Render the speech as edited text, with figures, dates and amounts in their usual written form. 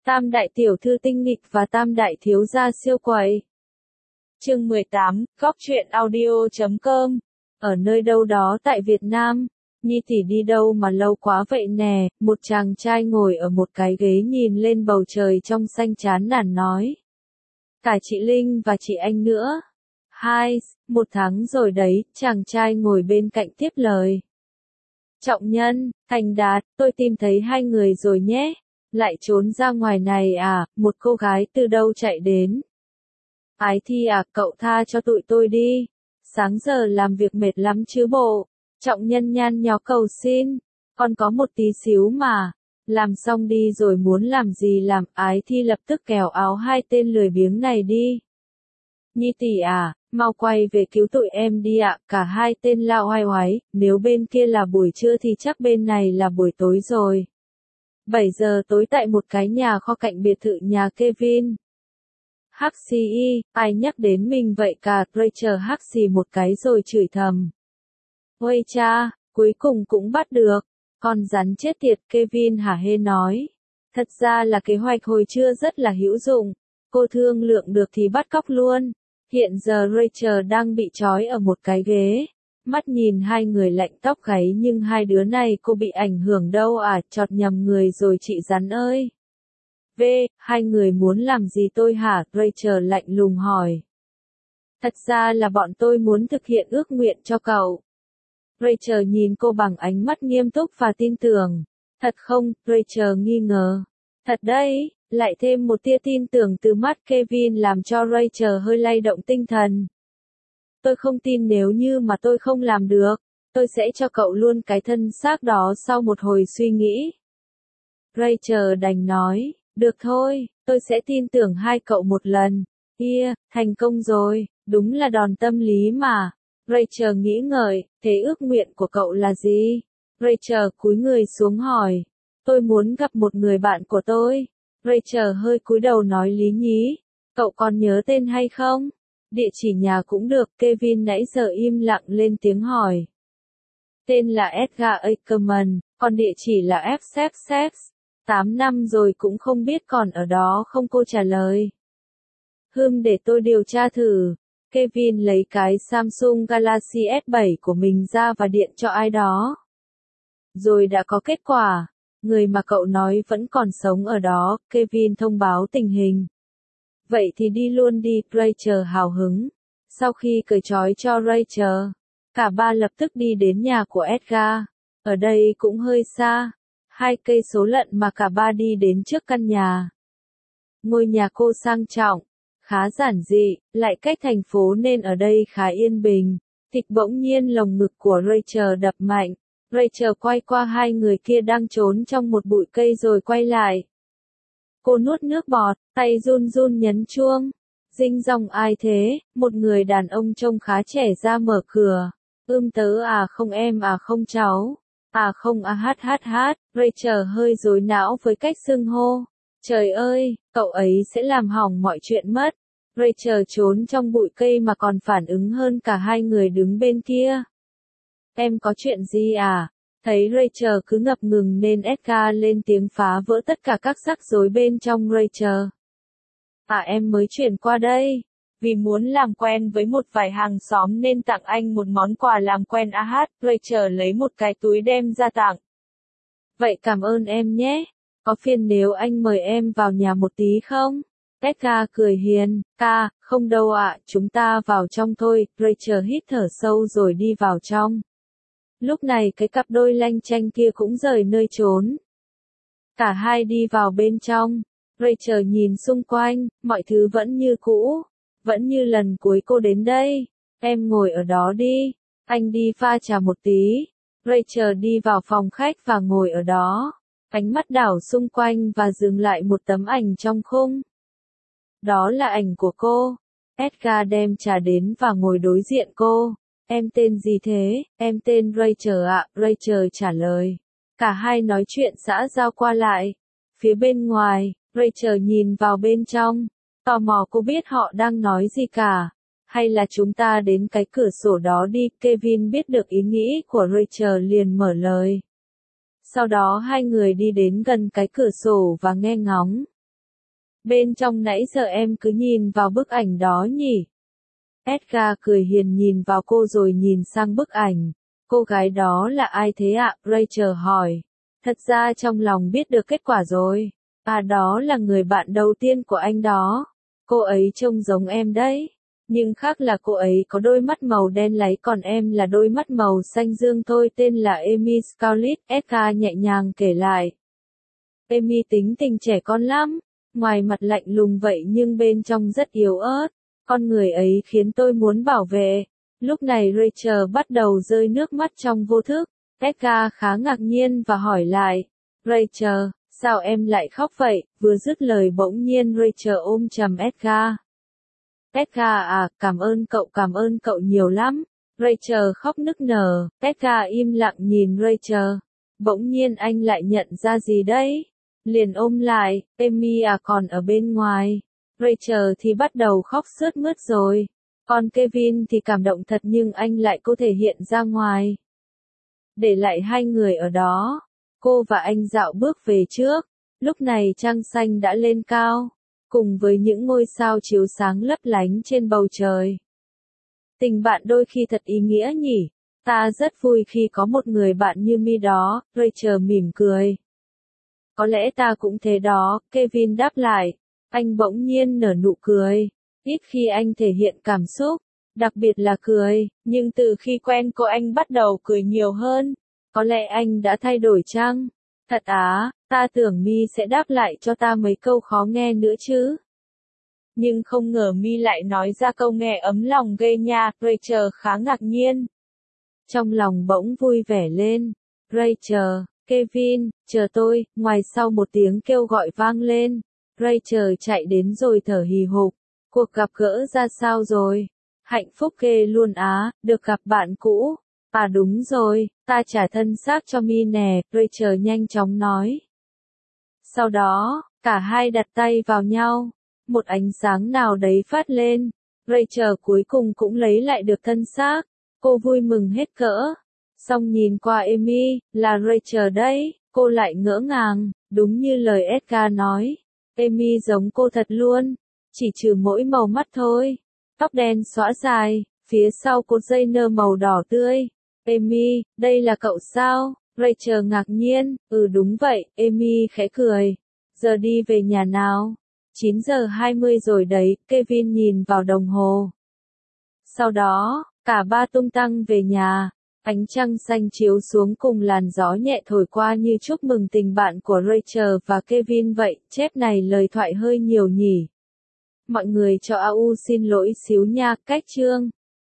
Tam đại tiểu thư tinh nghịch và tam đại thiếu gia siêu quậy. Chương 18, Góc truyện audio.com. Ở nơi đâu đó tại Việt Nam, Nhi tỷ đi đâu mà lâu quá vậy nè, một chàng trai ngồi ở một cái ghế nhìn lên bầu trời trong xanh chán nản nói. Cả chị Linh và chị Anh nữa. Một tháng rồi đấy, chàng trai ngồi bên cạnh tiếp lời. Trọng Nhân, Thành Đạt, tôi tìm thấy hai người rồi nhé. Lại trốn ra ngoài này à, một cô gái từ đâu chạy đến. Ái Thi à, cậu tha cho tụi tôi đi. Sáng giờ làm việc mệt lắm chứ bộ. Trọng Nhân nhăn nhó cầu xin. Còn có một tí xíu mà. Làm xong đi rồi muốn làm gì làm. Ái Thi lập tức kéo áo hai tên lười biếng này đi. Nhi tỷ à, mau quay về cứu tụi em đi ạ. Cả hai tên lao oai oái, nếu bên kia là buổi trưa thì chắc bên này là buổi tối rồi. 7 giờ tối tại một cái nhà kho cạnh biệt thự nhà Kevin. Hắc xì y, ai nhắc đến mình vậy cả. Rachel hắc xì một cái rồi chửi thầm. Ôi cha, cuối cùng cũng bắt được. Con rắn chết tiệt, Kevin hả hê nói. Thật ra là kế hoạch hồi trưa rất là hữu dụng. Cô thương lượng được thì bắt cóc luôn. Hiện giờ Rachel đang bị trói ở một cái ghế. Mắt nhìn hai người lạnh tóc gáy nhưng hai đứa này cô bị ảnh hưởng đâu à, chọt nhầm người rồi chị rắn ơi. Hai người muốn làm gì tôi hả? Rachel lạnh lùng hỏi. Thật ra là bọn tôi muốn thực hiện ước nguyện cho cậu. Rachel nhìn cô bằng ánh mắt nghiêm túc và tin tưởng. Thật không? Rachel nghi ngờ. Thật đấy, lại thêm một tia tin tưởng từ mắt Kevin làm cho Rachel hơi lay động tinh thần. Tôi không tin nếu như mà tôi không làm được, tôi sẽ cho cậu luôn cái thân xác đó sau một hồi suy nghĩ. Rachel đành nói, được thôi, tôi sẽ tin tưởng hai cậu một lần. Thành công rồi, đúng là đòn tâm lý mà. Rachel nghĩ ngợi, thế ước nguyện của cậu là gì? Rachel cúi người xuống hỏi, tôi muốn gặp một người bạn của tôi. Rachel hơi cúi đầu nói lý nhí, cậu còn nhớ tên hay không? Địa chỉ nhà cũng được. Kevin nãy giờ im lặng lên tiếng hỏi. Tên là Edgar Ackerman, còn địa chỉ là FXX. 8 năm rồi cũng không biết còn ở đó không, cô trả lời. Để tôi điều tra thử. Kevin lấy cái Samsung Galaxy S7 của mình ra và điện cho ai đó. Rồi đã có kết quả. Người mà cậu nói vẫn còn sống ở đó. Kevin thông báo tình hình. Vậy thì đi luôn đi, Rachel hào hứng. Sau khi cởi trói cho Rachel, cả ba lập tức đi đến nhà của Edgar. Ở đây cũng hơi xa, 2 cây số lận mà cả ba đi đến trước căn nhà. Ngôi nhà cô sang trọng, khá giản dị, lại cách thành phố nên ở đây khá yên bình. Thịch bỗng nhiên lồng ngực của Rachel đập mạnh. Rachel quay qua hai người kia đang trốn trong một bụi cây rồi quay lại. Cô nuốt nước bọt, tay run run nhấn chuông. Dinh dong ai thế? Một người đàn ông trông khá trẻ ra mở cửa. Tớ à không em à không cháu. À không à hát. Rachel hơi rối não với cách xưng hô. Trời ơi, cậu ấy sẽ làm hỏng mọi chuyện mất. Rachel trốn trong bụi cây mà còn phản ứng hơn cả hai người đứng bên kia. Em có chuyện gì à? Thấy Rachel cứ ngập ngừng nên Edgar lên tiếng phá vỡ tất cả các rắc rối bên trong Rachel. À em mới chuyển qua đây. Vì muốn làm quen với một vài hàng xóm nên tặng anh một món quà làm quen Rachel lấy một cái túi đem ra tặng. Vậy cảm ơn em nhé. Có phiền nếu anh mời em vào nhà một tí không? Edgar cười hiền. Không đâu ạ, chúng ta vào trong thôi. Rachel hít thở sâu rồi đi vào trong. Lúc này cái cặp đôi lanh chanh kia cũng rời nơi trốn. Cả hai đi vào bên trong. Rachel nhìn xung quanh, mọi thứ vẫn như cũ. Vẫn như lần cuối cô đến đây. Em ngồi ở đó đi. Anh đi pha trà một tí. Rachel đi vào phòng khách và ngồi ở đó. Ánh mắt đảo xung quanh và dừng lại một tấm ảnh trong khung. Đó là ảnh của cô. Edgar đem trà đến và ngồi đối diện cô. Em tên gì thế? Em tên Rachel ạ, Rachel trả lời. Cả hai nói chuyện xã giao qua lại. Phía bên ngoài, Rachel nhìn vào bên trong. Tò mò cô biết họ đang nói gì cả. Hay là chúng ta đến cái cửa sổ đó đi. Kevin biết được ý nghĩ của Rachel liền mở lời. Sau đó hai người đi đến gần cái cửa sổ và nghe ngóng. Bên trong nãy giờ em cứ nhìn vào bức ảnh đó nhỉ? Edgar cười hiền nhìn vào cô rồi nhìn sang bức ảnh. Cô gái đó là ai thế ạ? Rachel hỏi. Thật ra trong lòng biết được kết quả rồi. À, đó là người bạn đầu tiên của anh đó. Cô ấy trông giống em đấy. Nhưng khác là cô ấy có đôi mắt màu đen láy còn em là đôi mắt màu xanh dương. Tôi tên là Amy Scarlett, Edgar nhẹ nhàng kể lại. Amy tính tình trẻ con lắm. Ngoài mặt lạnh lùng vậy nhưng bên trong rất yếu ớt. Con người ấy khiến tôi muốn bảo vệ. Lúc này Rachel bắt đầu rơi nước mắt trong vô thức. Edgar khá ngạc nhiên và hỏi lại. Rachel, sao em lại khóc vậy? Vừa dứt lời bỗng nhiên Rachel ôm chầm Edgar. Edgar à, cảm ơn cậu nhiều lắm. Rachel khóc nức nở. Edgar im lặng nhìn Rachel. Bỗng nhiên anh lại nhận ra gì đấy? Liền ôm lại. Amy à, còn ở bên ngoài. Rachel thì bắt đầu khóc sướt mướt rồi. Còn Kevin thì cảm động thật nhưng anh lại có thể hiện ra ngoài. Để lại hai người ở đó. Cô và anh dạo bước về trước. Lúc này trăng xanh đã lên cao. Cùng với những ngôi sao chiếu sáng lấp lánh trên bầu trời. Tình bạn đôi khi thật ý nghĩa nhỉ. Ta rất vui khi có một người bạn như Mi đó. Rachel mỉm cười. Có lẽ ta cũng thế đó, Kevin đáp lại. Anh bỗng nhiên nở nụ cười. Ít khi anh thể hiện cảm xúc, đặc biệt là cười, nhưng từ khi quen cô anh bắt đầu cười nhiều hơn. Có lẽ anh đã thay đổi chăng? Thật á, ta tưởng Mi sẽ đáp lại cho ta mấy câu khó nghe nữa chứ. Nhưng không ngờ Mi lại nói ra câu nghe ấm lòng ghê nha, Rachel khá ngạc nhiên. Trong lòng bỗng vui vẻ lên. Rachel, Kevin, chờ tôi, ngoài sau một tiếng kêu gọi vang lên. Rachel chạy đến rồi thở hì hục. Cuộc gặp gỡ ra sao rồi? Hạnh phúc ghê luôn á, được gặp bạn cũ. À đúng rồi, ta trả thân xác cho Mi nè, Rachel nhanh chóng nói. Sau đó, cả hai đặt tay vào nhau. Một ánh sáng nào đấy phát lên. Rachel cuối cùng cũng lấy lại được thân xác. Cô vui mừng hết cỡ. Xong nhìn qua Amy, là Rachel đấy, cô lại ngỡ ngàng, đúng như lời Edgar nói. Amy giống cô thật luôn, chỉ trừ mỗi màu mắt thôi. Tóc đen xõa dài, phía sau cột dây nơ màu đỏ tươi. Amy, đây là cậu sao? Rachel ngạc nhiên, đúng vậy, Amy khẽ cười. Giờ đi về nhà nào? 9:20 rồi đấy, Kevin nhìn vào đồng hồ. Sau đó, cả ba tung tăng về nhà. Ánh trăng xanh chiếu xuống cùng làn gió nhẹ thổi qua như chúc mừng tình bạn của Rachel và Kevin vậy. Chép này lời thoại hơi nhiều nhỉ. Mọi người cho AU xin lỗi xíu nha, cách chương.